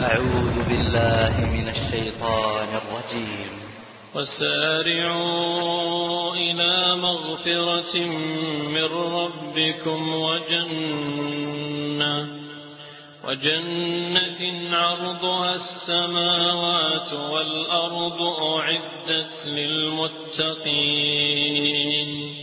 أعوذ بالله من الشيطان الرجيم. وسارعوا إلى مغفرة من ربكم وجنة عرضها السماوات والأرض أعدت للمتقين.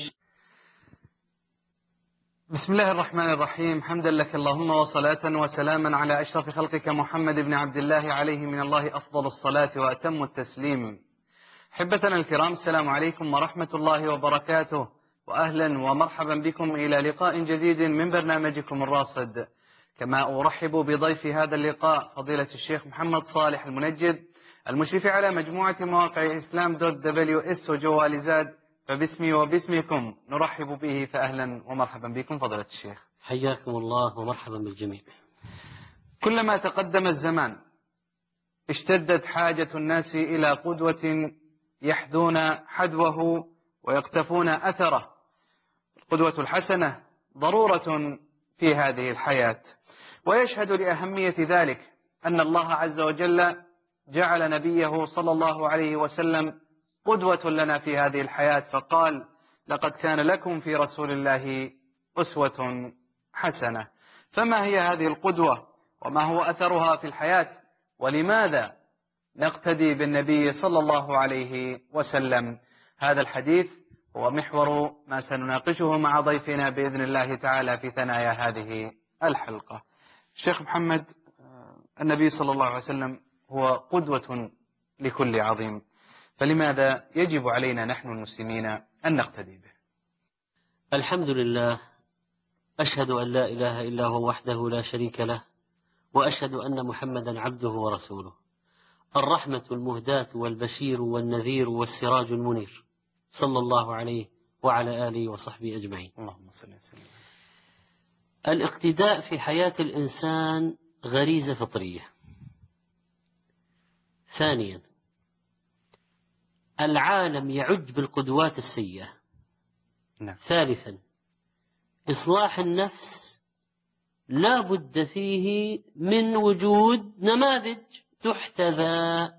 بسم الله الرحمن الرحيم. حمدا لك اللهم وصلاة وسلاما على أشرف خلقك محمد بن عبد الله عليه من الله أفضل الصلاة وأتم التسليم. حبتنا الكرام، السلام عليكم ورحمة الله وبركاته، وأهلا ومرحبا بكم إلى لقاء جديد من برنامجكم الراصد. كما أرحب بضيف هذا اللقاء فضيلة الشيخ محمد صالح المنجد، المشرف على مجموعة مواقع islam.ws وجوال زاد، فباسمي وباسمكم نرحب به، فأهلا ومرحبا بكم فضيلة الشيخ. حياكم الله ومرحبا بالجميع. كلما تقدم الزمان اشتدت حاجة الناس إلى قدوة يحذون حذوه ويقتفون أثره. القدوة الحسنة ضرورة في هذه الحياة، ويشهد لأهمية ذلك أن الله عز وجل جعل نبيه صلى الله عليه وسلم قدوة لنا في هذه الحياة، فقال: لقد كان لكم في رسول الله أسوة حسنة. فما هي هذه القدوة، وما هو أثرها في الحياة، ولماذا نقتدي بالنبي صلى الله عليه وسلم؟ هذا الحديث هو محور ما سنناقشه مع ضيفنا بإذن الله تعالى في ثنايا هذه الحلقة. الشيخ محمد، النبي صلى الله عليه وسلم هو قدوة لكل عظيم، فلماذا يجب علينا نحن المسلمين أن نقتدي به؟ الحمد لله، أشهد أن لا إله إلا هو وحده لا شريك له، وأشهد أن محمدا عبده ورسوله، الرحمة المهداة والبشير والنذير والسراج المنير، صلى الله عليه وعلى آله وصحبه أجمعين. اللهم صل وسلم. الاقتداء في حياة الإنسان غريزة فطرية. ثانيا، العالم يعج بالقدوات السيئة. نعم. ثالثا، إصلاح النفس لا بد فيه من وجود نماذج تحتذى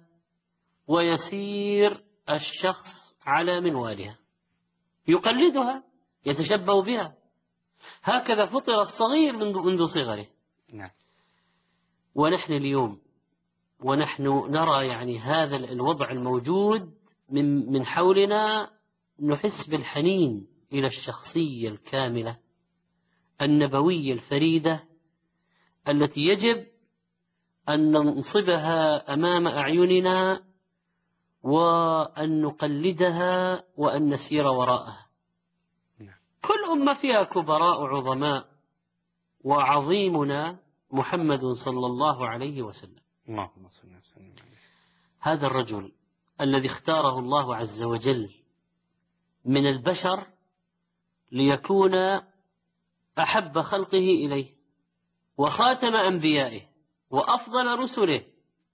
ويسير الشخص على منوالها، يقلدها، يتشبه بها. هكذا فطر الصغير منذ صغره. نعم. ونحن اليوم ونحن نرى هذا الوضع الموجود من حولنا، نحس بالحنين إلى الشخصية الكاملة النبوية الفريدة التي يجب أن ننصبها أمام أعيننا وأن نقلدها وأن نسير وراءها. كل أمة فيها كبراء عظماء، وعظيمنا محمد صلى الله عليه وسلم. اللهم صل وسلم. هذا الرجل الذي اختاره الله عز وجل من البشر ليكون أحب خلقه إليه وخاتم أنبيائه وأفضل رسله،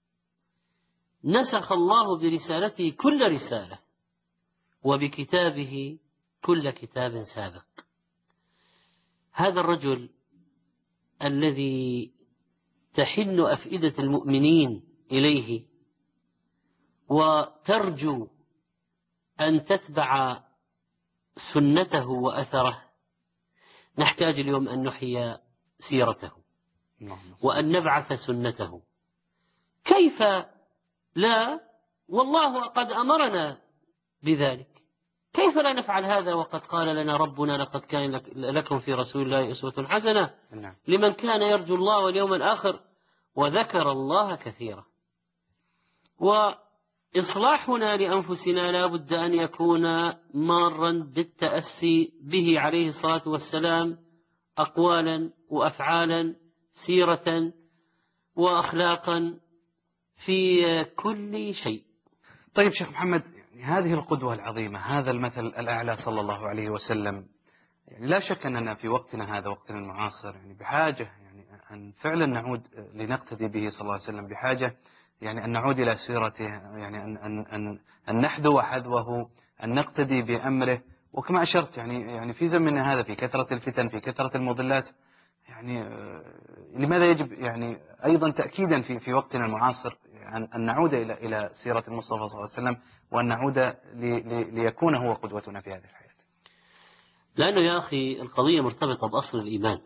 نسخ الله برسالته كل رسالة وبكتابه كل كتاب سابق. هذا الرجل الذي تحن أفئدة المؤمنين إليه وترجو أن تتبع سنته وأثره، نحتاج اليوم أن نحيي سيرته وأن نبعث سنته. كيف لا؟ والله قد أمرنا بذلك. كيف لا نفعل هذا وقد قال لنا ربنا: لقد كان لكم في رسول الله أسوة حسنة لمن كان يرجو الله واليوم الآخر وذكر الله كثيرا. وإصلاحنا لأنفسنا لا بد أن يكون مارا بالتأسي به عليه الصلاة والسلام، أقوالا وأفعالا، سيرة وأخلاقا، في كل شيء. طيب شيخ محمد، هذه القدوة العظيمة، هذا المثل الأعلى صلى الله عليه وسلم، لا شك أننا في وقتنا هذا، وقتنا المعاصر، بحاجة أن فعلا نعود لنقتدي به صلى الله عليه وسلم، بحاجة أن نعود إلى سيرته، أن نحذو حذوه، أن نقتدي بأمره. وكما أشرت في زمننا هذا، في كثرة الفتن، في كثرة المضلات، يعني لماذا يجب يعني أيضا تأكيدا في وقتنا المعاصر أن نعود إلى سيرة المصطفى صلى الله عليه وسلم، وأن نعود ليكون هو قدوتنا في هذه الحياة؟ لأنه يا أخي القضية مرتبطة بأصل الإيمان،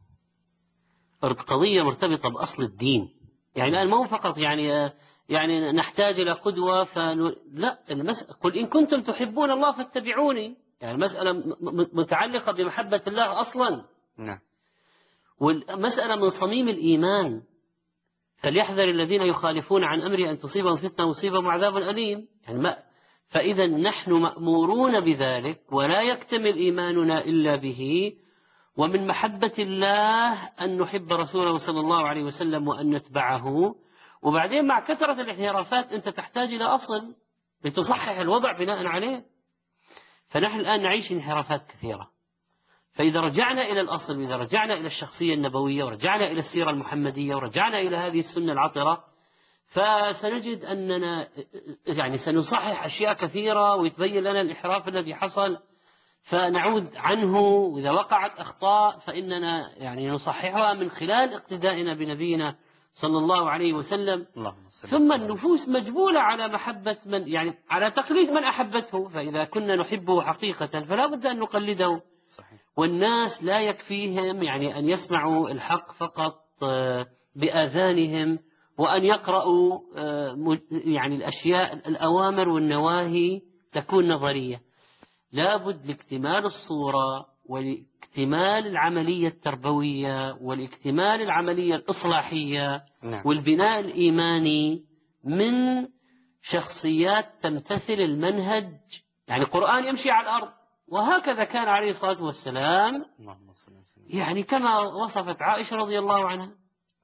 قضية مرتبطة بأصل الدين. يعني الآن مو فقط يعني نحتاج إلى قدوة لا، قل إن كنتم تحبون الله فاتبعوني. يعني المسألة متعلقة بمحبة الله أصلا. نعم. والمسألة من صميم الإيمان. فليحذر الذين يخالفون عن أمري أن تصيبهم فتنة ويصيبهم عذاب أليم. يعني فإذا نحن مأمورون بذلك، ولا يكتمل إيماننا إلا به. ومن محبة الله أن نحب رسوله صلى الله عليه وسلم وأن نتبعه. وبعدين مع كثرة الانحرافات أنت تحتاج إلى أصل لتصحح الوضع بناء عليه. فنحن الآن نعيش انحرافات كثيرة. فإذا رجعنا إلى الأصل، وإذا رجعنا إلى الشخصية النبوية، ورجعنا إلى السيرة المحمدية، ورجعنا إلى هذه السنة العطرة، فسنجد أننا يعني سنصحح أشياء كثيرة، ويتبين لنا الانحراف الذي حصل فنعود عنه. وإذا وقعت أخطاء فإننا يعني نصححها من خلال اقتدائنا بنبينا صلى الله عليه وسلم. ثم النفوس مجبولة على محبة من، يعني على تقليد من أحبته. فإذا كنا نحبه حقيقة فلا بد أن نقلده. صحيح. والناس لا يكفيهم يعني أن يسمعوا الحق فقط بآذانهم، وأن يقرأوا يعني الأشياء الأوامر والنواهي تكون نظرية. لابد لاكتمال الصورة ولاكتمال العملية التربوية والاكتمال العملية الإصلاحية والبناء الإيماني من شخصيات تمتثل المنهج. يعني القرآن يمشي على الأرض، وهكذا كان عليه الصلاة والسلام، يعني كما وصفت عائشة رضي الله عنها.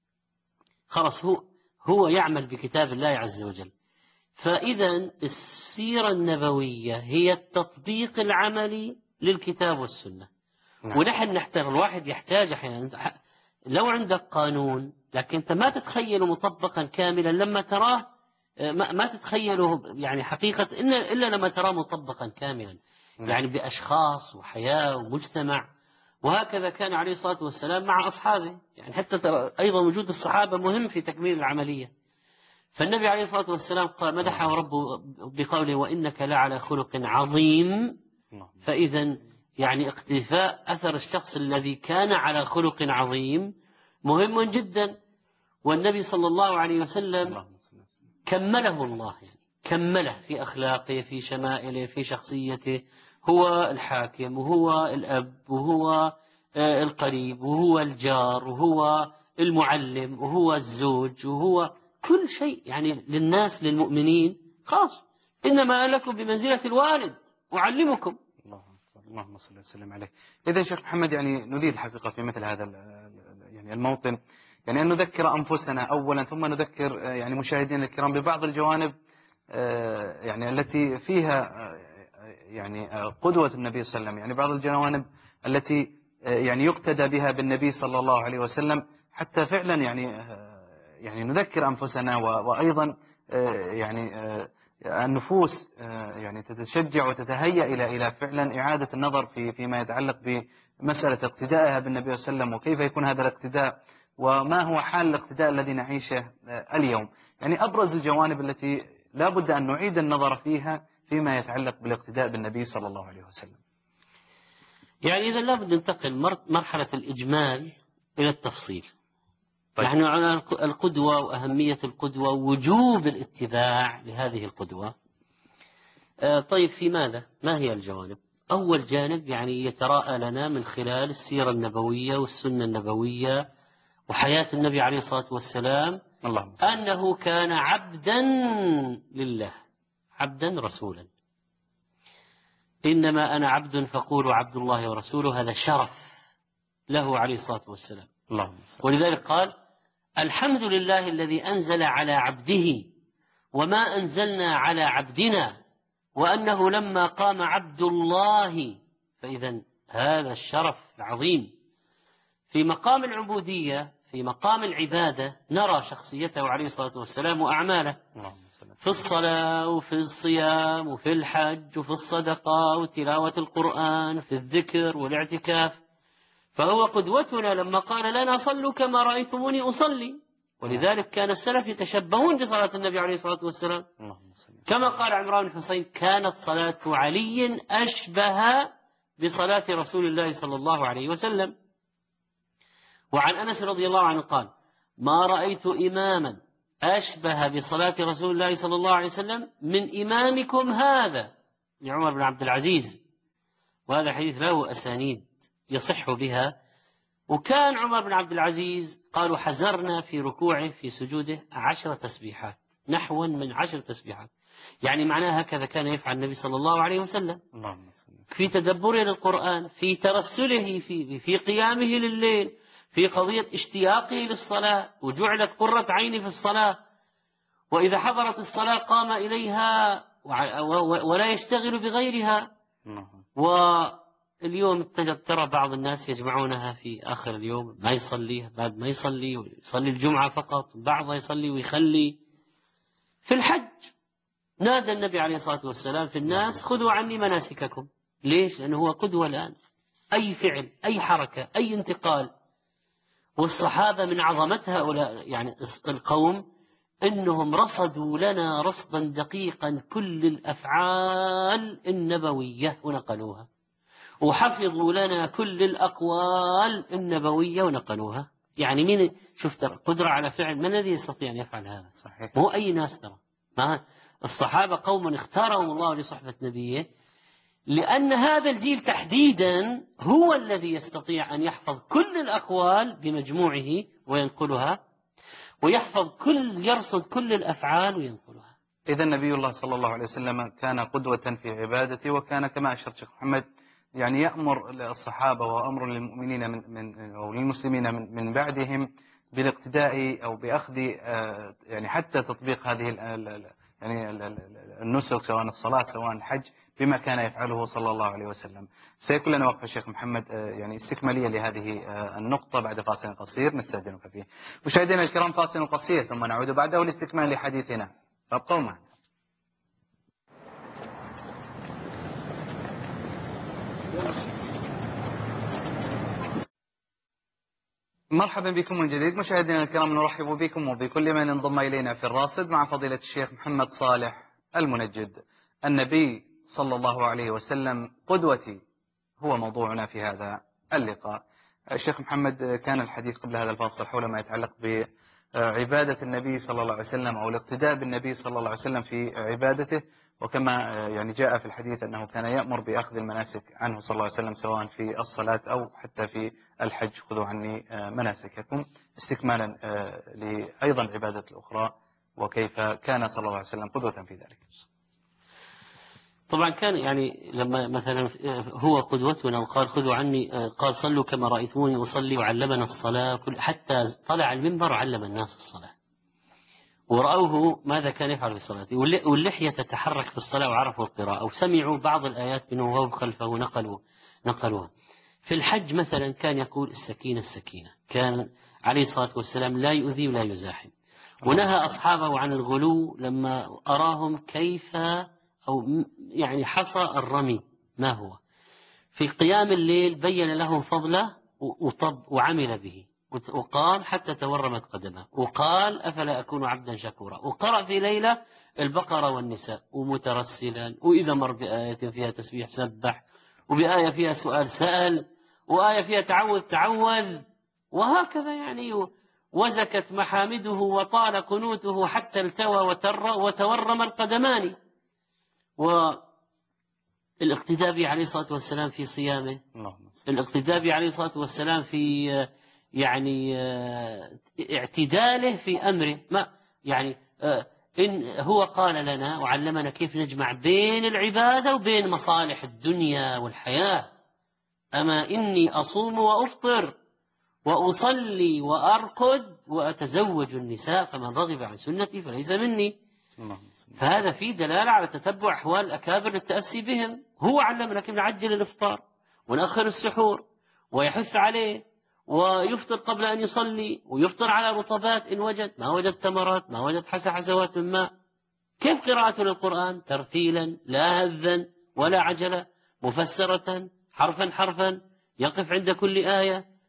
خلاص هو يعمل بكتاب الله عز وجل. فإذا السيرة النبوية هي التطبيق العملي للكتاب والسنة. ونحن نحتاج، الواحد يحتاج أحيانا، لو عندك قانون لكن أنت ما تتخيله مطبقا كاملا لما تراه، ما تتخيله يعني حقيقة إلا لما تراه مطبقا كاملا. يعني بأشخاص وحياة ومجتمع. وهكذا كان عليه الصلاة والسلام مع أصحابه. يعني حتى أيضا وجود الصحابة مهم في تكميل العملية. فالنبي عليه الصلاة والسلام قال مدحه ربه بقوله وإنك لعلى خلق عظيم. فإذا يعني اقتفاء أثر الشخص الذي كان على خلق عظيم مهم جدا. والنبي صلى الله عليه وسلم كمله الله، يعني كمله في أخلاقه، في شمائله، في شخصيته. هو الحاكم، وهو الأب، وهو القريب، وهو الجار، وهو المعلم، وهو الزوج، وهو كل شيء يعني للناس للمؤمنين خاص. إنما لكم بمنزلة الوالد أعلمكم. اللهم صل وسلم عليه. إذا شيخ محمد يعني نريد الحقيقة في مثل هذا يعني الموطن يعني أن نذكر أنفسنا أولا، ثم نذكر يعني مشاهدينا الكرام ببعض الجوانب يعني التي فيها يعني قدوة النبي صلى الله عليه وسلم، يعني بعض الجوانب التي يعني يقتدى بها بالنبي صلى الله عليه وسلم، حتى فعلا يعني نذكر أنفسنا، وأيضا يعني النفوس يعني تتشجع وتتهيأ إلى فعلا إعادة النظر فيما يتعلق بمسألة اقتدائها بالنبي صلى الله عليه وسلم، وكيف يكون هذا الاقتداء، وما هو حال الاقتداء الذي نعيشه اليوم. يعني أبرز الجوانب التي لا بد أن نعيد النظر فيها فيما يتعلق بالاقتداء بالنبي صلى الله عليه وسلم. يعني إذا لا بد ننتقل مرحلة الإجمال إلى التفصيل. نحن على القدوة وأهمية القدوة ووجوب الاتباع لهذه القدوة. طيب في ماذا؟ ما هي الجوانب؟ أول جانب يعني يتراءى لنا من خلال السيرة النبوية والسنة النبوية وحياة النبي عليه الصلاة والسلام أنه كان عبدا لله، عبدا رسولا. إنما أنا عبد فقولوا عبد الله ورسوله. هذا شرف له عليه الصلاة والسلام. ولذلك قال الحمد لله الذي أنزل على عبده وما أنزلنا على عبدنا، وأنه لما قام عبد الله. فإذا هذا الشرف العظيم في مقام العبودية، في مقام العبادة نرى شخصيته عليه الصلاة والسلام وأعماله في الصلاة وفي الصيام وفي الحج وفي الصدقة وتلاوة القرآن، في الذكر والاعتكاف. فهو قدوتنا لما قال لنا صلوا كما رأيتموني أصلي. ولذلك كان السلف يتشبهون بصلاة النبي عليه الصلاة والسلام، كما قال عمران بن حسين: كانت صلاة علي أشبه بصلاة رسول الله صلى الله عليه وسلم. وعن أنس رضي الله عنه قال: ما رأيت إماما أشبه بصلاة رسول الله صلى الله عليه وسلم من إمامكم هذا، لعمر بن عبد العزيز. وهذا الحديث له أسانيد يصح بها. وكان عمر بن عبد العزيز قالوا حزرنا في ركوعه في سجوده 10 تسبيحات، نحو من 10 تسبيحات، يعني معناها هكذا كان يفعل النبي صلى الله عليه وسلم في تدبره للقرآن، في ترسله في قيامه لليل، في قضية اشتياقه للصلاة، وجعلت قرة عيني في الصلاة، وإذا حضرت الصلاة قام إليها ولا يشتغل بغيرها. واليوم ترى بعض الناس يجمعونها في آخر اليوم، ما يصلي، بعد ما يصلي ويصلي الجمعة فقط، بعضها يصلي ويخلي. في الحج نادى النبي عليه الصلاة والسلام في الناس: خذوا عني مناسككم. ليش؟ لأنه هو قدوة الآن. أي فعل، أي حركة، أي انتقال. والصحابة من عظمة هؤلاء يعني القوم إنهم رصدوا لنا رصدا دقيقا كل الأفعال النبوية ونقلوها، وحفظوا لنا كل الأقوال النبوية ونقلوها. يعني مين شفت قدرة على فعل؟ من الذي يستطيع أن يفعل هذا؟ صحيح. مو أي ناس ترى. الصحابة قوم اختارهم الله لصحبة نبيه، لأن هذا الجيل تحديدا هو الذي يستطيع أن يحفظ كل الأقوال بمجموعه وينقلها، يرصد كل الأفعال وينقلها. إذا نبي الله صلى الله عليه وسلم كان قدوة في عبادته، وكان كما أشرت شيخ محمد يعني يأمر الصحابة وأمر للمؤمنين أو للمسلمين من بعدهم بالاقتداء أو بأخذ يعني حتى تطبيق هذه يعني النسك، سواء الصلاة سواء الحج، بما كان يفعله صلى الله عليه وسلم. سيكون لنا وقفة شيخ محمد يعني استكمالية لهذه النقطة بعد فاصل قصير نستأذنك فيه. مشاهدينا الكرام، فاصل قصير ثم نعود بعده لاستكمال حديثنا، فابقوا معنا. مرحبا بكم من جديد مشاهدينا الكرام، نرحب بكم وبكل من انضم إلينا في الراصد مع فضيلة الشيخ محمد صالح المنجد. النبي صلى الله عليه وسلم قدوتي هو موضوعنا في هذا اللقاء. الشيخ محمد، كان الحديث قبل هذا الفاصل حول ما يتعلق بعبادة النبي صلى الله عليه وسلم أو الاقتداء بالنبي صلى الله عليه وسلم في عبادته، وكما يعني جاء في الحديث أنه كان يأمر بأخذ المناسك عنه صلى الله عليه وسلم سواء في الصلاة أو حتى في الحج: خذوا عني مناسككم، استكمالا لأيضا العبادة الأخرى، وكيف كان صلى الله عليه وسلم قدوة في ذلك. طبعا كان يعني لما مثلا هو قدوتنا وقال خذوا عني، قال صلوا كما رأيتموني أصلي، وعلمنا الصلاة، حتى طلع المنبر وعلم الناس الصلاة، ورأوه ماذا كان يفعل في الصلاة، واللحية تتحرك في الصلاة، وعرفوا القراءة، وسمعوا بعض الآيات منه وهو خلفه نقلوها. في الحج مثلا كان يقول السكينة السكينة، كان عليه الصلاة والسلام لا يؤذي ولا يزاحم. ونهى أصحابه عن الغلو لما أراهم كيف أو يعني حصى الرمي ما هو في قيام الليل، بين لهم فضله وعمل به، وقام حتى تورمت قدمه، وقال أفلا أكون عبدا شكورا، وقرأ في ليلة البقرة والنساء ومترسلا، وإذا مر بآية فيها تسبيح سبح، وبآية فيها سؤال سأل، وآية فيها تعوذ، وهكذا يعني. وزكت محامده وطال قنوته حتى التوى وتورم القدمان. والاقتداء به عليه الصلاة والسلام في صيامه، الاقتداء به عليه الصلاة والسلام في يعني اعتداله في أمره، ما يعني إن هو قال لنا وعلمنا كيف نجمع بين العبادة وبين مصالح الدنيا والحياة. أما إني أصوم وأفطر وأصلي وأرقد وأتزوج النساء فمن رغب عن سنتي فليس مني. فهذا فيه دلالة على تتبع أحوال الأكابر للتأسي بهم. هو علمنا كيف نعجل الإفطار ونأخر السحور، ويحث عليه، ويفطر قبل أن يصلي، ويفطر على رطبات إن وجد، ما وجد تمرات، ما وجد حسوات من ماء. كيف قراءته للقرآن؟ ترتيلا لا هذا ولا عجلة، مفسرة حرفا حرفا، يقف عند كل آية،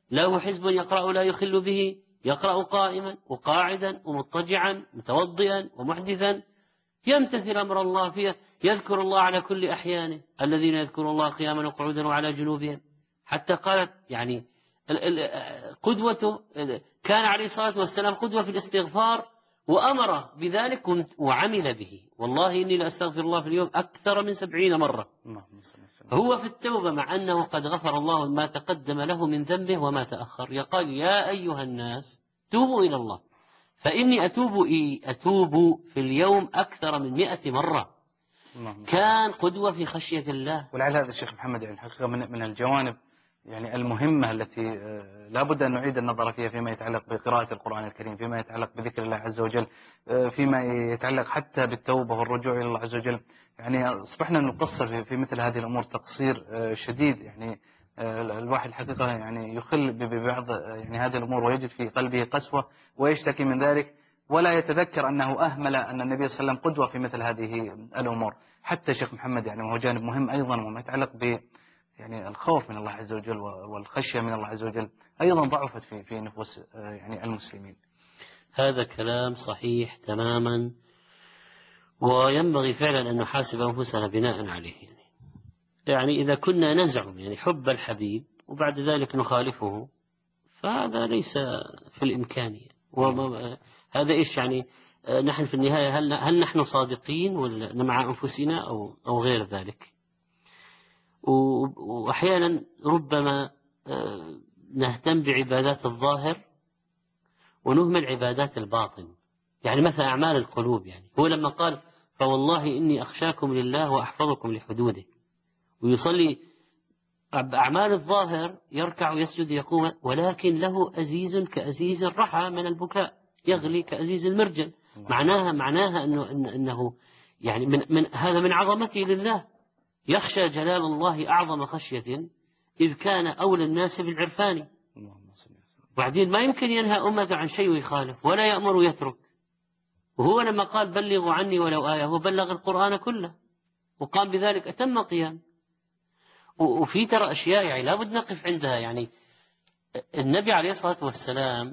له حزب يقرأ لا يخل به، يقرأ قائما وقاعدا ومضطجعا متوضئا ومحدثا، يمتثل أمر الله فيه، يذكر الله على كل أحيانه، الذين يذكرون الله قياما وقعودا وعلى جنوبهم. حتى قالت يعني قدوته، كان عليه الصلاة والسلام قدوة في الاستغفار وأمر بذلك وعمل به. والله إني لأستغفر الله في اليوم أكثر من 70 مرة. هو في التوبة مع أنه قد غفر الله ما تقدم له من ذنبه وما تأخر، يقال يا أيها الناس توبوا إلى الله، فإني أتوب في اليوم أكثر من 100 مرة. كان قدوة في خشية الله. ولعل هذا الشيخ محمد يعني الحقيقة من الجوانب يعني المهمة التي لا بد أن نعيد النظر فيها فيما يتعلق بقراءة القرآن الكريم، فيما يتعلق بذكر الله عز وجل، فيما يتعلق حتى بالتوبة والرجوع إلى الله عز وجل. يعني أصبحنا نقصر في مثل هذه الأمور تقصير شديد. يعني الواحد الحقيقة يعني يخل ببعض يعني هذه الأمور ويجد في قلبه قسوة ويشتكي من ذلك، ولا يتذكر أنه أهمل أن النبي صلى الله عليه وسلم قدوة في مثل هذه الأمور. حتى شيخ محمد يعني وهو جانب مهم أيضا وما يتعلق ب يعني الخوف من الله عز وجل والخشية من الله عز وجل أيضا ضعفت في نفوس يعني المسلمين. هذا كلام صحيح تماما، وينبغي فعلا أن نحاسب أنفسنا بناء عليه. يعني إذا كنا نزعم يعني حب الحبيب وبعد ذلك نخالفه، فهذا ليس في الإمكانية. هذا إيش يعني؟ نحن في النهاية هل نحن صادقين ولا مع أنفسنا أو غير ذلك؟ وأحيانا ربما نهتم بعبادات الظاهر ونهمل عبادات الباطن. يعني مثلا أعمال القلوب، يعني هو لما قال فوالله إني أخشاكم لله وأحفظكم لحدوده، ويصلي أعمال الظاهر يركع ويسجد يقوم، ولكن له أزيز كأزيز الرحى من البكاء، يغلي كأزيز المرجل. معناها أنه يعني هذا من عظمته لله، يخشى جلال الله أعظم خشية إذ كان أولى الناس بالعرفان. وبعدين ما يمكن ينهى أمته عن شيء ويخالف، ولا يأمر ويترك. وهو لما قال بلغوا عني ولو آية، هو بلغ القرآن كله وقام بذلك أتم قيام. وفي ترى أشياء يعني لا بد نقف عندها. يعني النبي عليه الصلاة والسلام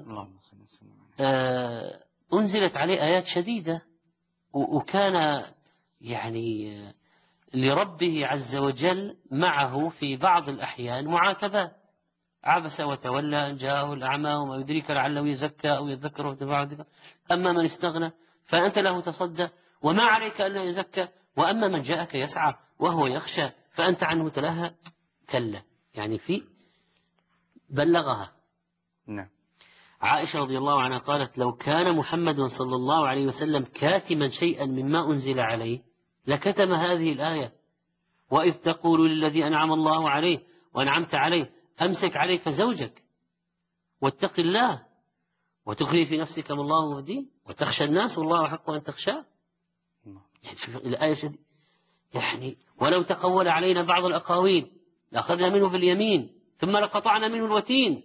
أنزلت عليه آيات شديدة، وكان يعني لربه عز وجل معه في بعض الأحيان معاتبات. عبس وتولى أن جاءه الأعمى وما يدريك لعله يزكى أو يذكر وتنفعه الذكرى، أما من استغنى فأنت له تصدى وما عليك ألا يزكى، وأما من جاءك يسعى وهو يخشى فأنت عنه تلهى. كلا، يعني في بلغها. نعم. عائشة رضي الله عنها قالت لو كان محمد صلى الله عليه وسلم كاتما شيئا مما أنزل عليه لكتم هذه الآية، وإذ تقول للذي أنعم الله عليه وأنعمت عليه أمسك عليك زوجك واتق الله وتخفي في نفسك ما الله مبديه وتخشى الناس والله أحق أن تخشاه. يعني شوف الآية شديدة. يعني ولو تقول علينا بعض الأقاويل لأخذنا منه باليمين ثم لقطعنا منه الوتين،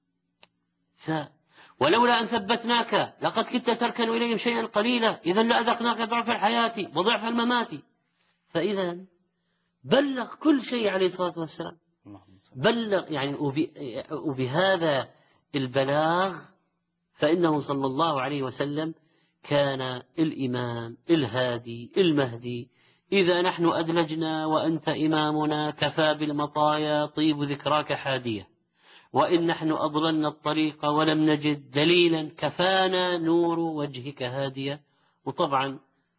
ولولا أن ثبتناك لقد كدت تركن إليهم شيئا قليلا إذا لأذقناك ضعف الحياة وضعف الممات. فإذا بلغ كل شيء عليه الصلاة والسلام، بلغ يعني. وبهذا البلاغ فإنه صلى الله عليه وسلم كان الإمام الهادي المهدي. إذا نحن أدلجنا وأنت إمامنا كفى بالمطايا طيب ذكراك حادية، وإن نحن أضللنا الطريق ولم نجد دليلا كفانا نور وجهك هادية. وطبعا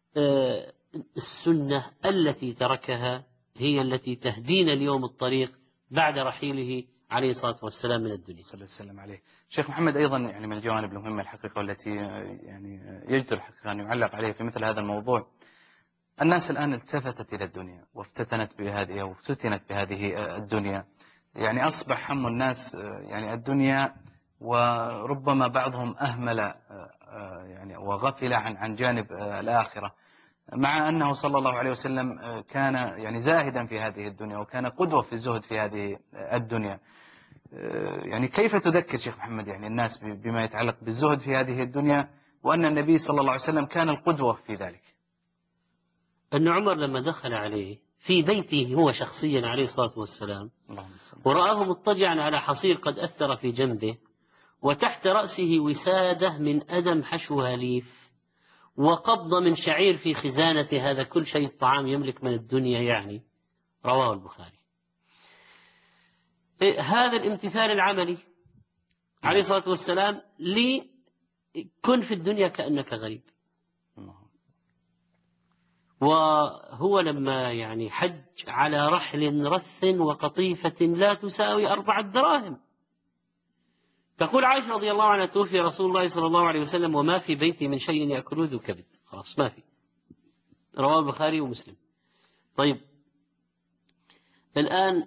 السنة التي تركها هي التي تهدينا اليوم الطريق بعد رحيله عليه الصلاة والسلام من الدنيا. صلى الله عليه وسلم عليه. شيخ محمد أيضا يعني من الجوانب المهمة الحقيقة والتي يعني يجدر الحقيقة أن يعلق عليه في مثل هذا الموضوع، الناس الآن التفتت إلى الدنيا وافتتنت بهذه وافتتنت بهذه الدنيا. يعني أصبح هم الناس يعني الدنيا، وربما بعضهم أهمل يعني وغفل عن جانب الآخرة، مع أنه صلى الله عليه وسلم كان يعني زاهدا في هذه الدنيا وكان قدوة في الزهد في هذه الدنيا. يعني كيف تذكر شيخ محمد يعني الناس بما يتعلق بالزهد في هذه الدنيا وأن النبي صلى الله عليه وسلم كان القدوة في ذلك؟ أن عمر لما دخل عليه في بيته هو شخصيا عليه الصلاة والسلام ورآه مضطجعا على حصير قد أثر في جنبه، وتحت رأسه وسادة من أدم حشوها ليف، وقبض من شعير في خزانة، هذا كل شيء طعام يملك من الدنيا يعني. رواه البخاري. هذا الامتثال العملي عليه الصلاة والسلام كن في الدنيا كأنك غريب. وهو لما يعني حج على رحل رث وقطيفة لا تساوي 4 دراهم. تقول عائشة رضي الله عنها: توفي رسول الله صلى الله عليه وسلم وما في بيتي من شيء يأكله ذو كبد، خلاص ما في. رواه البخاري ومسلم. طيب الآن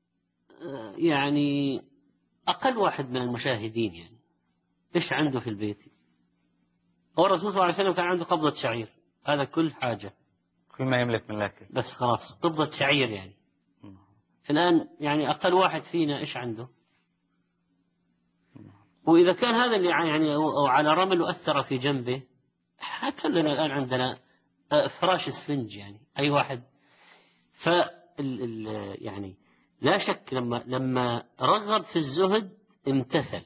يعني أقل واحد من المشاهدين يعني إيش عنده في البيت؟ هو الرسول صلى الله عليه وسلم كان عنده قبضة شعير، هذا كل حاجة، كل ما يملك من الأكل بس خلاص قبضة شعير يعني. الآن يعني أقل واحد فينا إيش عنده؟ وإذا كان هذا اللي يعني أو على رمل وأثر في جنبه، كلنا الآن عندنا فراش اسفنج يعني أي واحد. يعني لا شك لما رغب في الزهد امتثل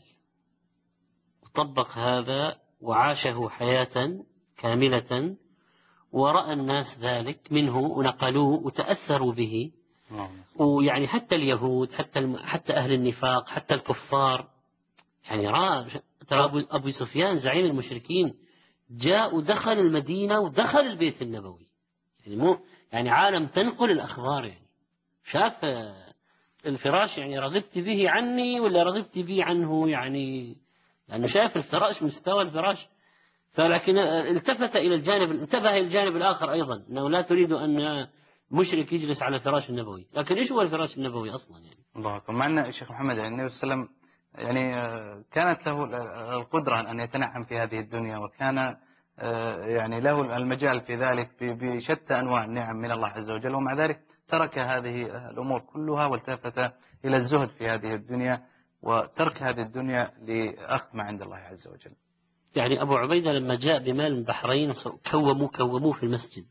وطبق هذا وعاشه حياة كاملة، ورأى الناس ذلك منه ونقلوه وتأثروا به. ويعني حتى اليهود، حتى أهل النفاق، حتى الكفار يعني ترى أبو سفيان زعيم المشركين جاء ودخل المدينة ودخل البيت النبوي، يعني مو يعني عالم تنقل الأخبار، يعني شاف الفراش يعني رغبت به عني ولا رغبت به عنه، يعني لأنه شاف الفراش مستوى الفراش. فلكن انتبه إلى الجانب الآخر أيضا، أنه لا تريد أن مشرك يجلس على الفراش النبوي. لكن إيش هو الفراش النبوي أصلا يعني؟ الله أكبر. مع أن الشيخ محمد يعني النبي صلى الله عليه وسلم يعني كانت له القدرة أن يتنعم في هذه الدنيا، وكان يعني له المجال في ذلك بشتى أنواع النعم من الله عز وجل، ومع ذلك ترك هذه الأمور كلها والتفت إلى الزهد في هذه الدنيا، وترك هذه الدنيا لأخذ ما عند الله عز وجل. يعني أبو عبيدة لما جاء بمال من البحرين كوموه في المسجد،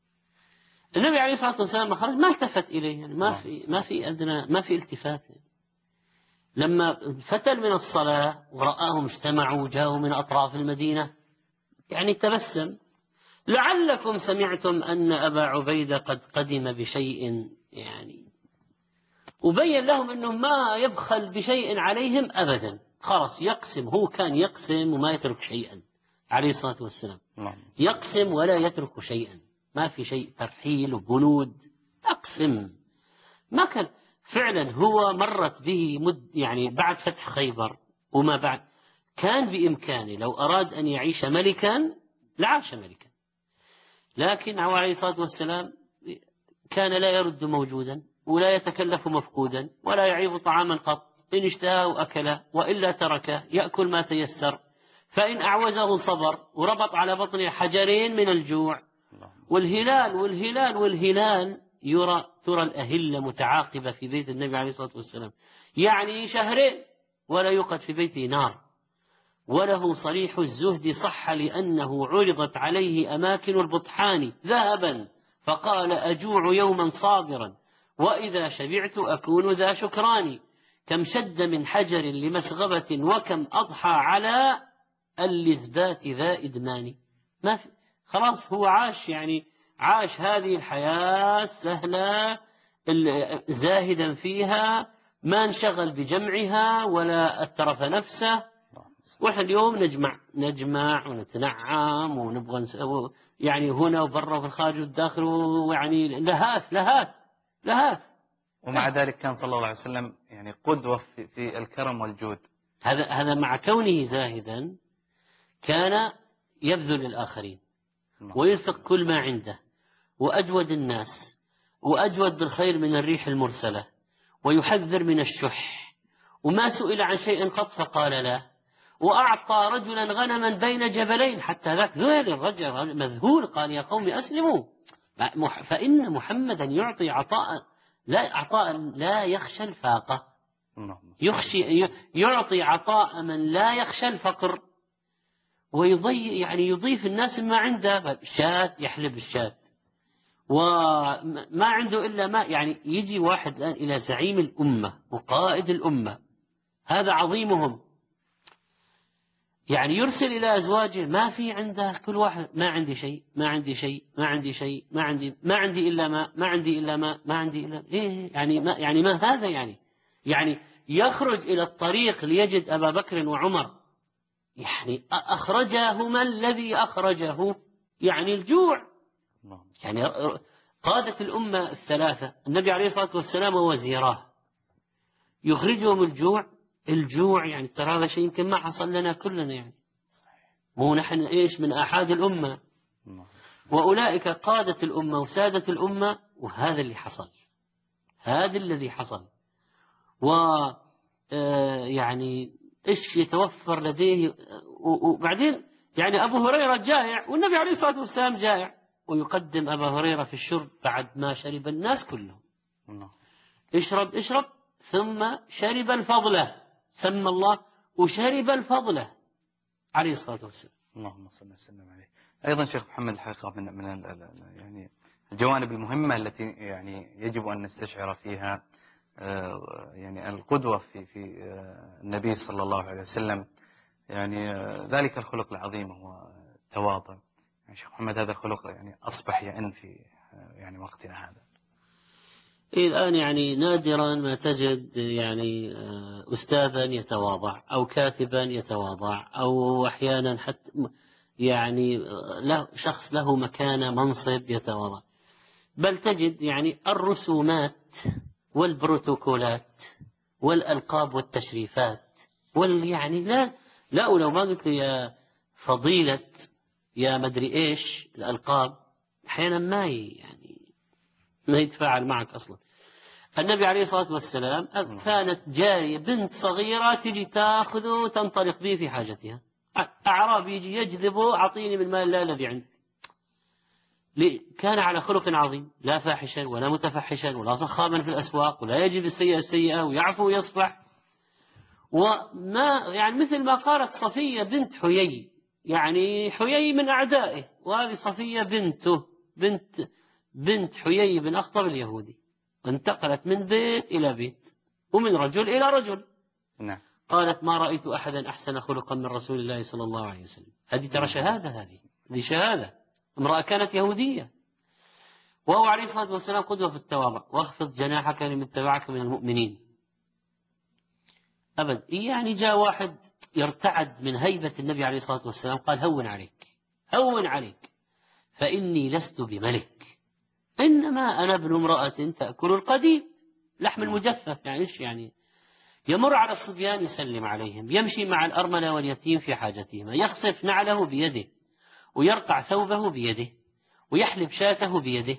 النبي عليه الصلاة والسلام خرج ما التفت إليه، يعني ما في التفات يعني. لما فتل من الصلاة ورآهم اجتمعوا جاءوا من أطراف المدينة يعني تبسم: لعلكم سمعتم أن أبا عبيدة قد قدم بشيء، يعني وبين لهم أنه ما يبخل بشيء عليهم أبدا، خلاص يقسم، هو كان يقسم وما يترك شيئا عليه الصلاة والسلام، يقسم ولا يترك شيئا، ما في شيء ترحيل وبنود، أقسم. ما كان فعلا هو مرت به يعني بعد فتح خيبر وما بعد، كان بإمكانه لو أراد أن يعيش ملكا لعاش ملكا، لكن عليه الصلاة والسلام كان لا يرد موجودا ولا يتكلف مفقودا ولا يعيب طعاما قط، إن اشتهاه أكله وإلا تركه يأكل ما تيسر، فإن أعوزه صبر وربط على بطنه حجرين من الجوع. والهلال ترى الأهلة متعاقبة في بيت النبي عليه الصلاة والسلام، يعني شهرين ولا يوقد في بيته نار. وله صريح الزهد صح لأنه عرضت عليه أماكن البطحان ذهبا فقال: أجوع يوما صابرا وإذا شبعت أكون ذا شكران. كم شد من حجر لمسغبة وكم أضحى على اللزبات ذا إدمان. ما في خلاص، هو عاش هذه الحياة سهلة زاهدا فيها، ما انشغل بجمعها ولا أترف نفسه. ونحن اليوم نجمع ونتنعم ونبغى يعني هنا وبرا وفي الخارج والداخل، ويعني لهاث. ومع ذلك كان صلى الله عليه وسلم يعني قدوة في الكرم والجود. هذا مع كونه زاهدا كان يبذل للآخرين وينفق كل ما عنده، وأجود الناس، وأجود بالخير من الريح المرسلة، ويحذر من الشح، وما سئل عن شيء قط فقال لا، وأعطى رجلا غنما بين جبلين، حتى ذاك ذهل الرجل مذهول، قال: يا قوم أسلموا، فإن محمدا يعطي عطاء لا يخشى الفاقة، يعطي عطاء من لا يخشى الفقر، ويضيف الناس ما عنده. شاة يحلب الشاة، وما عنده إلا ما يعني يجي واحد الآن إلى زعيم الأمة وقائد الأمة، هذا عظيمهم، يعني يرسل إلى أزواجه ما في عنده، كل واحد ما عندي شيء، ما عندي شيء، ما عندي شيء، ما عندي إلا ما، ما عندي إلا ما عندي إلا إيه، يعني ما هذا يعني يخرج إلى الطريق ليجد أبا بكر وعمر، يعني أخرجهما الذي أخرجه يعني الجوع، يعني قادة الأمة الثلاثة النبي عليه الصلاة والسلام ووزيراه يخرجهم الجوع يعني ترى هذا شيء يمكن ما حصل لنا كلنا، يعني مو نحن إيش من آحاد الأمة، وأولئك قادة الأمة وسادة الأمة، وهذا اللي حصل، هذا الذي حصل. و يعني إيش يتوفر لديه، وبعدين يعني أبو هريرة جائع والنبي عليه الصلاة والسلام جائع، ويقدم أبا هريرة في الشرب بعد ما شرب الناس كلهم. اشرب ثم شرب الفضلة، سمى الله وشرب الفضلة عليه الصلاة والسلام. اللهم صل وسلم عليه. أيضا شيخ محمد الحقيقة من يعني الجوانب المهمة التي يعني يجب أن نستشعر فيها يعني القدوة في النبي صلى الله عليه وسلم، يعني ذلك الخلق العظيم هو التواضع. يعني شيخ محمد هذا الخلق يعني أصبح يئن في يعني وقتنا هذا. الآن يعني نادرا ما تجد يعني أستاذا يتواضع أو كاتبا يتواضع، أو أحيانا حتى يعني له شخص له مكانة منصب يتواضع، بل تجد يعني الرسومات والبروتوكولات والألقاب والتشريفات يعني لا ولو ما قلت يا فضيلة يا مدري إيش الألقاب أحيانا ما يتفاعل معك أصلا. النبي عليه الصلاة والسلام كانت جارية بنت صغيرة تجي تأخذه وتنطلق به في حاجتها، أعرابي يجي يجذبه أعطيني من مال الله الذي عندك. كان على خلق عظيم، لا فاحشا ولا متفحشا ولا صخابا في الأسواق، ولا يجب السيئة ويعفو ويصفح. وما يعني مثل ما قالت صفية بنت حيي، يعني حيي من أعدائه، وهذه صفية بنته بنت حيي بن أخطب اليهودي، انتقلت من بيت إلى بيت ومن رجل إلى رجل. نعم. قالت ما رأيت أحدا أحسن خلقا من رسول الله صلى الله عليه وسلم. هذه ترى شهادة، هذه شهادة، امرأة كانت يهودية، وهو عليه الصلاة والسلام قدوة في التواضع. واخفض جناحك لمن اتبعك من المؤمنين. أبد يعني جاء واحد يرتعد من هيبة النبي عليه الصلاة والسلام قال هون عليك فإني لست بملك، إنما أنا ابن امرأة تأكل القديد، لحم المجفف. يعني إيش يعني؟ يمر على الصبيان يسلم عليهم، يمشي مع الأرملة واليتيم في حاجتهما، يخصف نعله بيده ويرقع ثوبه بيده ويحلب شاته بيده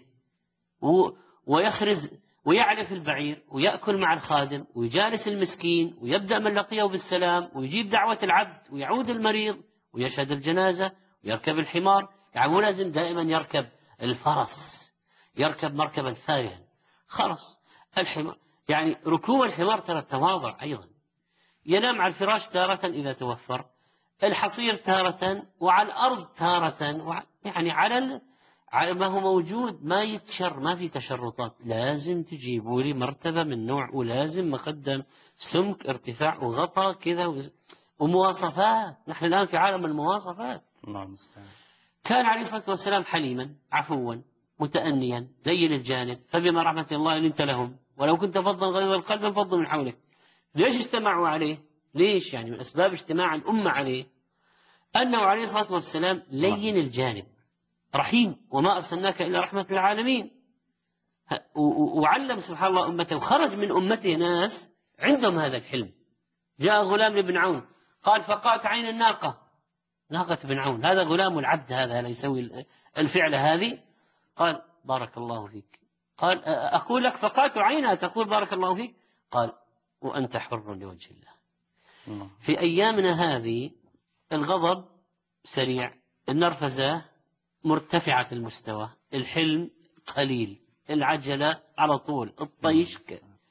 ويخرز ويعلف البعير ويأكل مع الخادم ويجالس المسكين ويبدأ من لقيه بالسلام ويجيب دعوة العبد ويعود المريض ويشهد الجنازة ويركب الحمار. يعني مو لازم دائما يركب الفرس، يركب مركبا فارغا خلاص. الحمار يعني ركوب الحمار ترى تواضع أيضا. ينام على الفراش تارة إذا توفر، الحصير تارة، وعلى الأرض تارة، يعني على ما هو موجود، ما يتشر، ما في تشرطات. لازم تجيبوا لي مرتبة من نوع، ولازم مقدم سمك ارتفاع وغطاء كذا ومواصفات. نحن الآن في عالم المواصفات. الله المستعان. كان عليه الصلاة والسلام حليما عفوا متأنيا لين الجانب، فبما رحمة الله لنت لهم ولو كنت فظا غليظ القلب انفضوا من حولك. ليش اجتمعوا عليه؟ ليش يعني من أسباب اجتماع الأمة عليه أنه عليه الصلاة والسلام لين الجانب رحيم، وما أرسلناك إلا رحمة للعالمين. وعلم سبحان الله أمته، وخرج من أمته ناس عندهم هذا الحلم. جاء غلام لابن عون قال فقعت عين الناقة، ناقة ابن عون، هذا غلام العبد، هذا لا يسوي الفعل هذه. قال بارك الله فيك. قال أقول لك فقعت عينها تقول بارك الله فيك. قال وأنت حر لوجه الله. في أيامنا هذه الغضب سريع، النرفزة مرتفعة المستوى، الحلم قليل، العجلة على طول، الطيش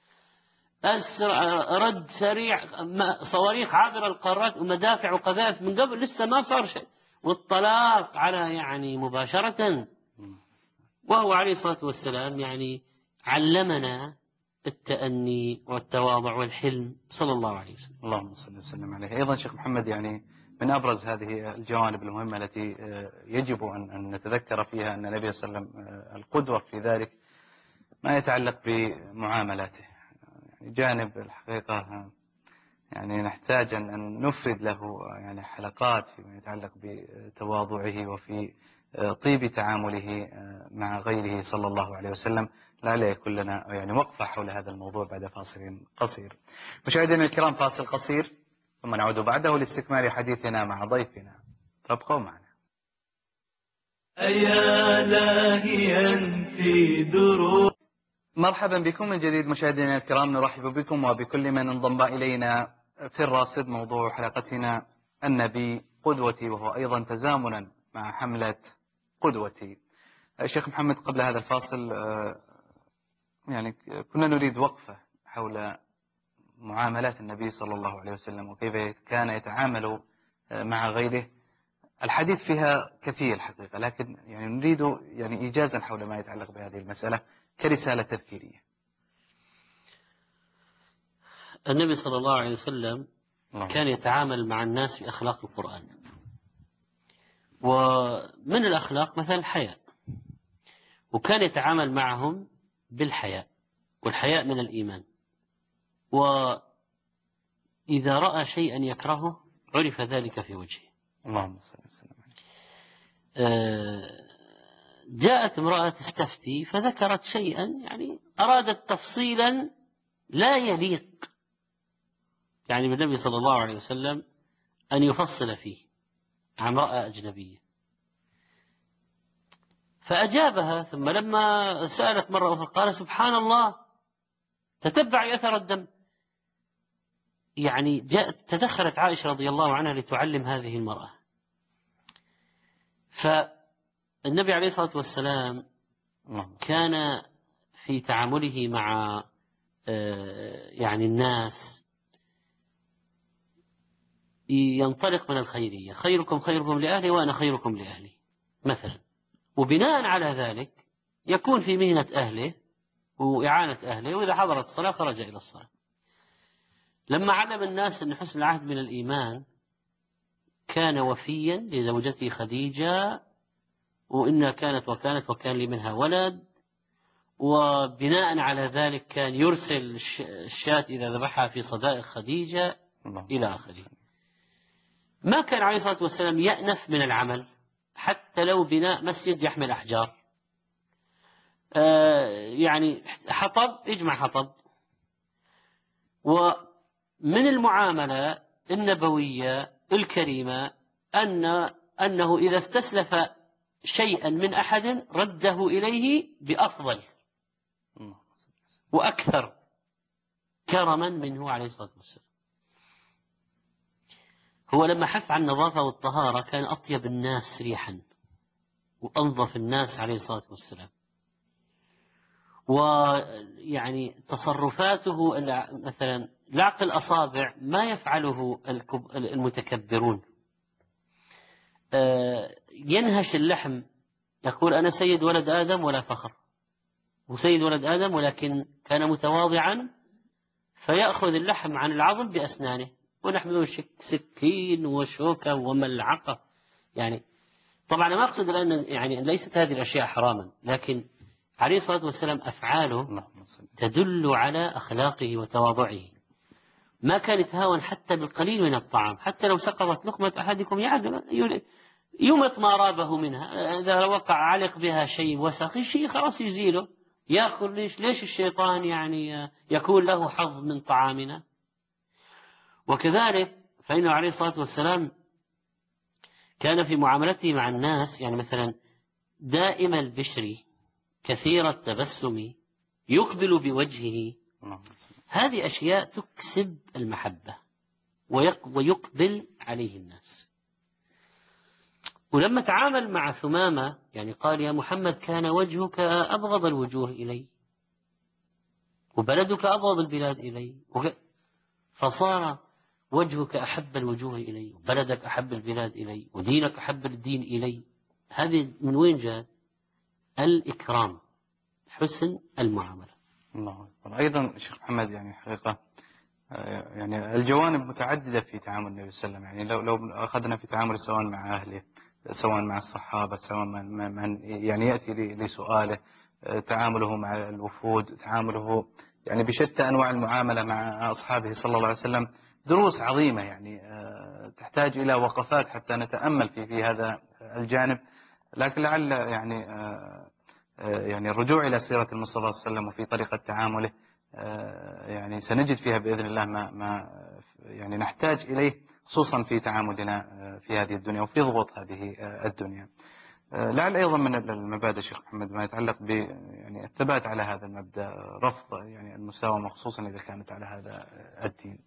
رد سريع، صواريخ عابرة القارات ومدافع وقذائف من قبل لسه ما صار شيء، والطلاق على يعني مباشرة. وهو عليه الصلاة والسلام يعني علمنا التأني والتواضع والحلم صلى الله عليه وسلم. اللهم صل وسلم عليه. أيضا شيخ محمد، يعني من أبرز هذه الجوانب المهمة التي يجب أن نتذكر فيها أن النبي صلى الله عليه وسلم القدوة في ذلك ما يتعلق بمعاملاته. يعني جانب الحقيقة يعني نحتاج أن نفرد له يعني حلقات فيما يتعلق بتواضعه وفي طيب تعامله مع غيره صلى الله عليه وسلم. لعل يكون لنا يعني وقفة حول هذا الموضوع بعد فاصل قصير. مشاهدينا الكرام، فاصل قصير ثم نعود بعده لاستكمال حديثنا مع ضيفنا، فابقوا معنا. أيا لاهيا في دروب. مرحبا بكم من جديد مشاهدينا الكرام، نرحب بكم وبكل من انضم إلينا في الراصد. موضوع حلقتنا النبي قدوتي، وهو أيضا تزامنا مع حملة قدوتي. شيخ محمد، قبل هذا الفاصل يعني كنا نريد وقفة حول معاملات النبي صلى الله عليه وسلم وكيف كان يتعامل مع غيره. الحديث فيها كثير حقيقة، لكن يعني نريد يعني إيجازا حول ما يتعلق بهذه المسألة كرسالة تذكيرية. النبي صلى الله عليه وسلم كان يتعامل مع الناس بأخلاق القرآن، ومن الأخلاق مثلا الحياء، وكان يتعامل معهم بالحياء، والحياء من الإيمان. وإذا رأى شيئا يكرهه عرف ذلك في وجهه. اللهم صل وسلم. جاءت امرأة تستفتي فذكرت شيئا يعني أرادت تفصيلا لا يليق يعني بالنبي صلى الله عليه وسلم أن يفصل فيه عن امرأة أجنبية، فأجابها. ثم لما سألت مرة أخرى قال: سبحان الله، تتبع أثر الدم. يعني تدخلت عائشة رضي الله عنها لتعلم هذه المرأة. فالنبي عليه الصلاة والسلام كان في تعامله مع يعني الناس ينطلق من الخيرية: خيركم خيركم لأهلي وأنا خيركم لأهلي مثلا. وبناء على ذلك يكون في مهنة أهله وإعانة أهله، وإذا حضرت الصلاة خرج إلى الصلاة. لما علم الناس أن حسن العهد من الإيمان كان وفيا لزوجته خديجة، وإنها كانت وكان لي منها ولد، وبناء على ذلك كان يرسل الشاة إذا ذبحها في صدائق خديجة إلى آخره. ما كان عليه الصلاة والسلام يأنف من العمل، حتى لو بناء مسجد يحمل أحجار، يعني حطب يجمع حطب. ومن المعاملة النبوية الكريمة أنه إذا استسلف شيئا من أحد رده إليه بأفضل وأكثر كرما منه عليه الصلاة والسلام. هو لما حث عن النظافة والطهارة كان أطيب الناس ريحا وأنظف الناس عليه الصلاة والسلام. ويعني تصرفاته مثلا لعق الأصابع ما يفعله المتكبرون. ينهش اللحم، يقول: أنا سيد ولد آدم ولا فخر، وسيد ولد آدم، ولكن كان متواضعا فيأخذ اللحم عن العظم بأسنانه، ونحن ذو سكين وشوكة وملعقة. يعني طبعا ما أقصد الآن يعني ليست هذه الأشياء حراما، لكن عليه الصلاة والسلام أفعاله تدل على أخلاقه وتواضعه. ما كان يتهاون حتى بالقليل من الطعام، حتى لو سقطت لقمة أحدكم يمت ما رابه منها، إذا وقع علق بها شيء وسخ شيء خلاص يزيله يأكل. ليش الشيطان يعني يكون له حظ من طعامنا؟ وكذلك فإنه عليه الصلاة والسلام كان في معاملته مع الناس يعني مثلا دائم البشر كثير التبسم يقبل بوجهه. هذه أشياء تكسب المحبة ويقبل عليه الناس. ولما تعامل مع ثمامة يعني قال: يا محمد، كان وجهك أبغض الوجوه إلي، وبلدك أبغض البلاد إلي، فصار وجهك أحب الوجوه إلي، وبلدك أحب البلاد إلي، ودينك أحب الدين إلي. هذه من وين جاءت؟ الإكرام، حسن المعاملة. الله أكبر. أيضا شيخ محمد يعني حقيقة يعني الجوانب متعددة في تعامل النبي صلى الله عليه وسلم. يعني لو أخذنا في تعامله سواء مع أهله، سواء مع الصحابة، سواء من يعني يأتي لسؤاله، تعامله مع الوفود، تعامله يعني بشتى أنواع المعاملة مع أصحابه صلى الله عليه وسلم، دروس عظيمة يعني تحتاج إلى وقفات حتى نتأمل في هذا الجانب. لكن لعل يعني الرجوع إلى سيرة المصطفى صلى الله عليه وسلم وفي طريقة تعامله يعني سنجد فيها بإذن الله ما يعني نحتاج إليه، خصوصا في تعاملنا في هذه الدنيا وفي ضغوط هذه الدنيا. لعل أيضا من المبادئ شيخ محمد ما يتعلق ب يعني الثبات على هذا المبدأ، رفض يعني المساومة خصوصا إذا كانت على هذا الدين.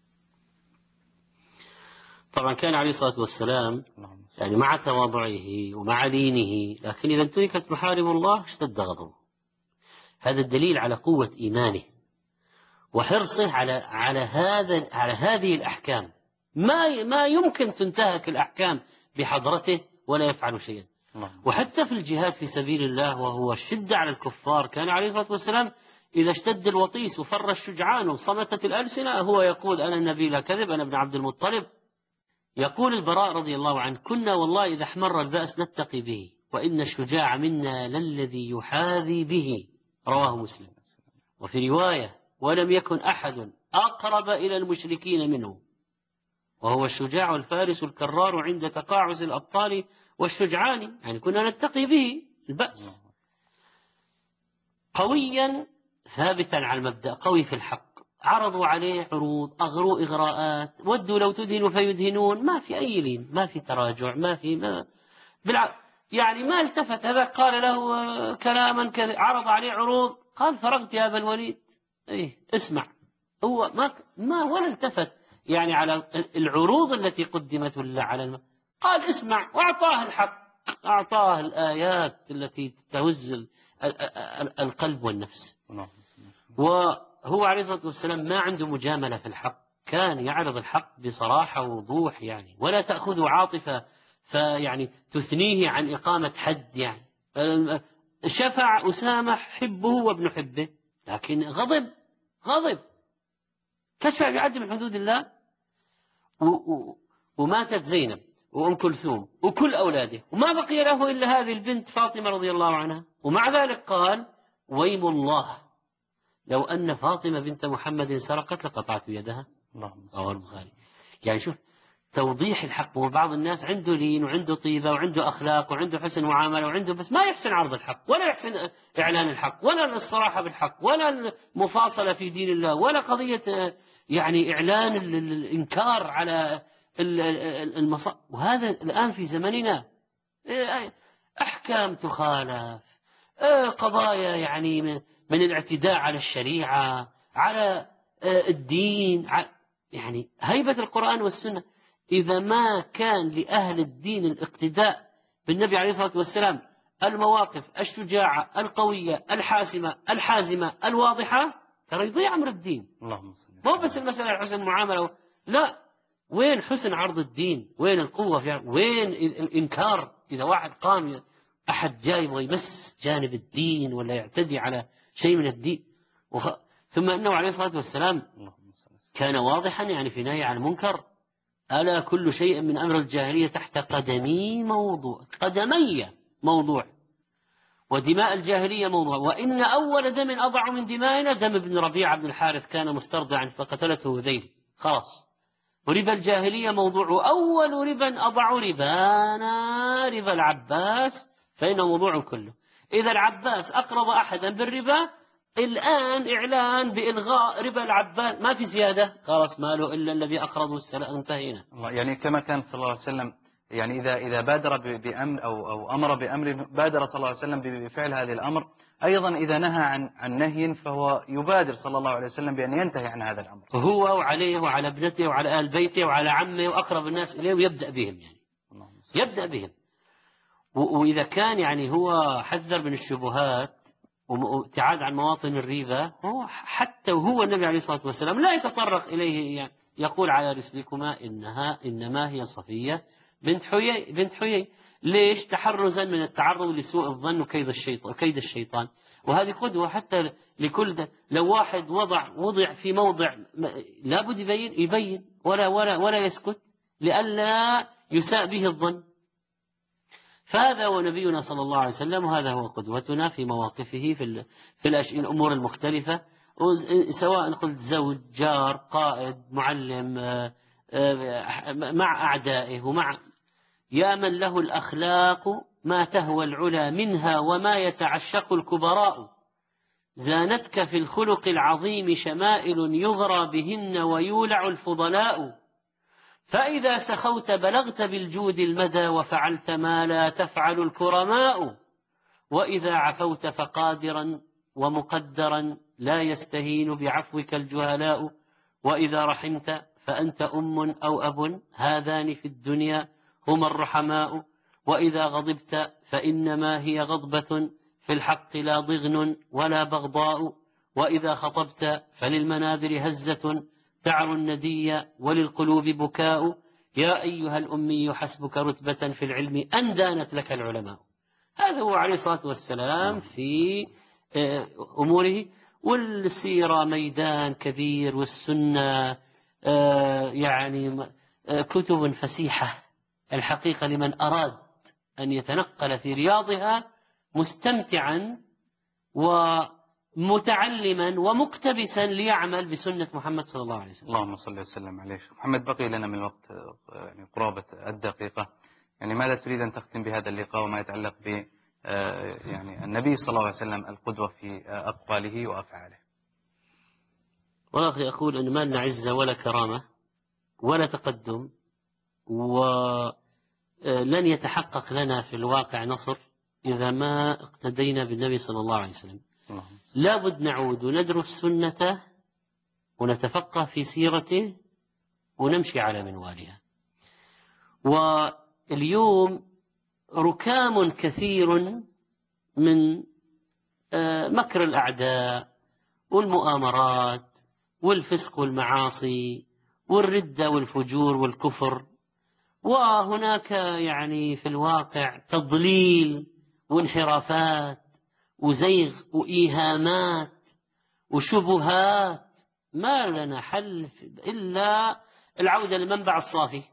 طبعا كان عليه الصلاة والسلام يعني مع تواضعه ومع دينه، لكن إذا انتهكت محارم الله اشتد غضبه. هذا الدليل على قوة إيمانه وحرصه على هذه الأحكام. ما يمكن تنتهك الأحكام بحضرته ولا يفعل شيئا. وحتى في الجهاد في سبيل الله وهو الشدة على الكفار، كان عليه الصلاة والسلام إذا اشتد الوطيس وفر الشجعان وصمتت الألسنة هو يقول: أنا النبي لا كذب، أنا ابن عبد المطلب. يقول البراء رضي الله عنه: كنا والله إذا احمر البأس نتقي به، وإن الشجاع منا للذي يحاذي به. رواه مسلم. وفي رواية: ولم يكن أحد أقرب إلى المشركين منه، وهو الشجاع الفارس الكرار عند تقاعس الأبطال والشجعان، يعني كنا نتقي به البأس. قويا ثابتا على المبدأ، قوي في الحق. عرضوا عليه عروض، أغروا إغراءات، ودوا لو تدهنوا فيدهنون، ما في أي لين، ما في تراجع، يعني ما التفت. هذا قال له كلاما كذا، عرض عليه عروض، قال: فرغت يا أبا الوليد، إيه اسمع. هو ولا التفت يعني على العروض التي قدمت ولا على قال اسمع، وأعطاه الحق، أعطاه الآيات التي تهز القلب والنفس. وهو عليه الصلاة والسلام ما عنده مجاملة في الحق، كان يعرض الحق بصراحة ووضوح يعني، ولا تأخذه عاطفة فيعني تثنيه عن إقامة حد. يعني شفع أسامة حبه وابن حبه، لكن غضب تشفع بعد من حدود الله. وماتت زينب وأم كلثوم وكل أولاده، وما بقي له إلا هذه البنت فاطمة رضي الله عنها، ومع ذلك قال: ويم الله لو أن فاطمة بنت محمد سرقت لقطعت يدها. رواه البخاري. يعني شوف توضيح الحق. وبعض الناس عنده لين وعنده طيبة وعنده أخلاق وعنده حسن معاملة وعنده، بس ما يحسن عرض الحق ولا يحسن إعلان الحق ولا الصراحة بالحق ولا المفاصلة في دين الله ولا قضية يعني إعلان الإنكار على وهذا الآن في زمننا أحكام تخالف، قضايا يعني من الاعتداء على الشريعة، على الدين، يعني هيبة القرآن والسنة. إذا ما كان لأهل الدين الاقتداء بالنبي عليه الصلاة والسلام المواقف الشجاعة القوية الحاسمة الحازمة الواضحة، ترى يضيع أمر الدين. مو بس المسألة حسن المعاملة، لا، وين حسن عرض الدين؟ وين القوة فيها؟ وين الإنكار؟ إذا واحد قام أحد جاي ويمس جانب الدين ولا يعتدي على شيء من الدين ثم أنه عليه الصلاة والسلام كان واضحا يعني في نهي عن المنكر: ألا كل شيء من أمر الجاهلية تحت قدمي موضوع ودماء الجاهلية موضوع، وإن أول دم أضع من دمائنا دم ابن ربيعة بن الحارث كان مسترضعا فقتلته هذيل. خلاص. وربا الجاهلية موضوع، أول ربا أضع ربانا ربا العباس فإنه موضوع كله. إذا العباس أقرض أحدا بالربا، الآن إعلان بإلغاء ربا العباس، ما في زيادة، خلاص ماله إلا الذي أقرضه السلام، انتهينا. يعني كما كان صلى الله عليه وسلم يعني إذا بادر بأمر أو أمر بأمر، بادر صلى الله عليه وسلم بفعل هذه الأمر. أيضا إذا نهى عن نهي فهو يبادر صلى الله عليه وسلم بأن ينتهي عن هذا الأمر، هو وعليه وعلى ابنته وعلى آل بيته وعلى عمه وأقرب الناس إليه، ويبدأ بهم يعني يبدأ بهم. وإذا كان يعني هو حذر من الشبهات وابتعاد عن مواطن الريبة، هو حتى وهو النبي عليه الصلاة والسلام لا يتطرق إليه، يعني يقول على رسلكما إنما هي صفية بنت حيي. ليش؟ تحرزا من التعرض لسوء الظن وكيد الشيطان. وهذه قدوة حتى لكل ده. لو واحد وضع في موضع لابد يبين ولا يسكت لئلا يساء به الظن. فهذا هو نبينا صلى الله عليه وسلم، وهذا هو قدوتنا في مواقفه في الأمور المختلفة، سواء قلت زوج، جار، قائد، معلم، مع أعدائه يا من له الأخلاق ما تهوى العلا منها وما يتعشق الكبراء، زانتك في الخلق العظيم شمائل يغرى بهن ويولع الفضلاء، فإذا سخوت بلغت بالجود المدى وفعلت ما لا تفعل الكرماء، وإذا عفوت فقادرا ومقدرا لا يستهين بعفوك الجهلاء، وإذا رحمت فأنت أم أو أب هذان في الدنيا هما الرحماء، وإذا غضبت فإنما هي غضبة في الحق لا ضغن ولا بغضاء، وإذا خطبت فللمنابر هزة تعر الندي وللقلوب بكاء، يا أيها الأمي حسبك رتبة في العلم أن دانت لك العلماء. هذا هو عليه الصلاة والسلام في أموره. والسيرة ميدان كبير، والسنة يعني كتب فسيحة الحقيقة لمن أراد أن يتنقل في رياضها مستمتعا ومتعلما ومقتبسا ليعمل بسنة محمد صلى الله عليه وسلم. اللهم صل وسلم عليه. محمد، بقي لنا من الوقت يعني قرابة الدقيقة، يعني ماذا تريد أن تختم بهذا اللقاء وما يتعلق ب يعني النبي صلى الله عليه وسلم القدوة في أقواله وأفعاله؟ والله أخي أقول أن ما لنا عزة ولا كرامة ولا تقدم، ولن يتحقق لنا في الواقع نصر إذا ما اقتدينا بالنبي صلى الله عليه وسلم. لابد نعود وندرس سنته ونتفقه في سيرته ونمشي على منوالها. واليوم ركام كثير من مكر الأعداء والمؤامرات والفسق والمعاصي والردة والفجور والكفر، وهناك يعني في الواقع تضليل وانحرافات وزيغ وإيهامات وشبهات ما لنا حل إلا العودة للمنبع الصافي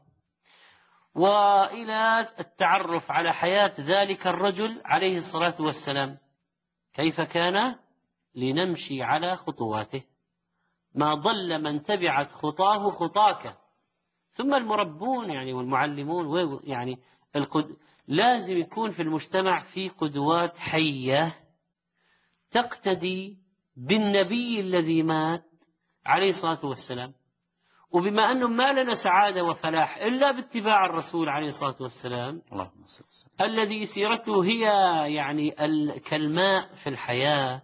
وإلى التعرف على حياة ذلك الرجل عليه الصلاة والسلام كيف كان، لنمشي على خطواته. ما ضل من تبعت خطاه خطاك. ثم المربون يعني والمعلمون يعني لازم يكون في المجتمع في قدوات حية تقتدي بالنبي الذي مات عليه الصلاة والسلام. وبما أنه ما لنا سعادة وفلاح إلا باتباع الرسول عليه الصلاة والسلام الذي سيرته هي يعني كالماء في الحياة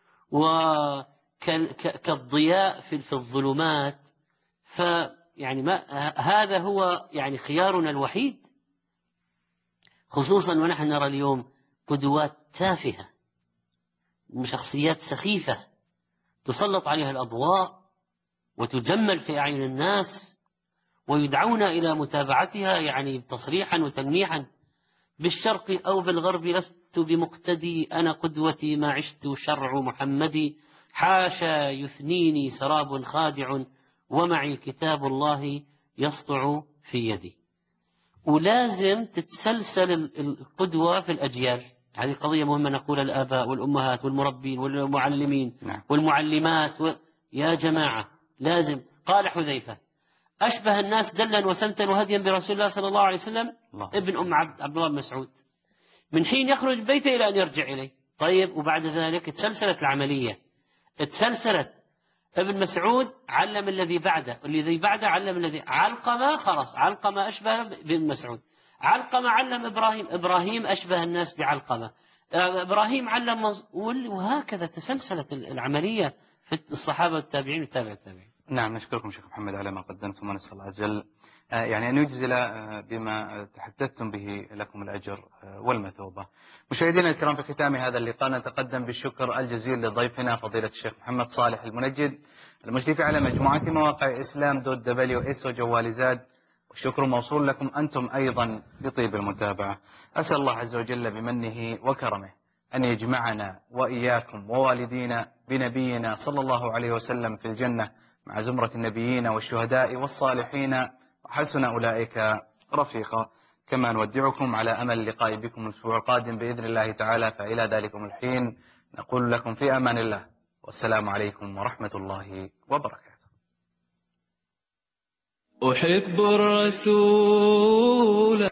وكالضياء في الظلمات، فيعني هذا هو يعني خيارنا الوحيد، خصوصا ونحن نرى اليوم قدوات تافهة، شخصيات سخيفة تسلط عليها الأضواء وتجمل في أعين الناس ويدعون إلى متابعتها يعني تصريحا وتلميحا بالشرق أو بالغرب. لست بمقتدي أنا قدوتي ما عشت شرع محمدي، حاشا يثنيني سراب خادع ومعي كتاب الله يسطع في يدي. ولازم تتسلسل القدوة في الأجيال. هذه قضية مهمة نقول الآباء والأمهات والمربين والمعلمين والمعلمات يا جماعة لازم. قال حذيفة أشبه الناس دلا وسمتا وهديا برسول الله صلى الله عليه وسلم ابن أم عبد الله بن مسعود، من حين يخرج بيته إلى أن يرجع إليه. طيب وبعد ذلك تسلسلت العملية، تسلسلت. ابن مسعود علم الذي بعده، والذي بعده علم الذي علقمة، خلاص علقمة أشبه بابن مسعود، علقمة علم إبراهيم أشبه الناس بعلقمة، إبراهيم علم وهكذا تسلسلت العملية في الصحابة والتابعين والتابع التابعين. نعم، نشكركم شيخ محمد على ما قدمتم، ونسأل الله جل يعني أن يجزل بما تحدثتم به لكم الأجر والمثوبة. مشاهدينا الكرام، في ختام هذا اللقاء نتقدم بالشكر الجزيل لضيفنا فضيلة الشيخ محمد صالح المنجد، المشرف على مجموعة مواقع إسلام.WS وجوال زاد، والشكر موصول لكم أنتم أيضا بطيب المتابعة. أسأل الله عز وجل بمنه وكرمه أن يجمعنا وإياكم ووالدينا بنبينا صلى الله عليه وسلم في الجنة مع زمرة النبيين والشهداء والصالحين، وحسن أولئك رفيقا. كما نودعكم على أمل اللقاء بكم الأسبوع القادم بإذن الله تعالى، فإلى ذلكم الحين نقول لكم في أمان الله، والسلام عليكم ورحمة الله وبركاته. أحب الرسول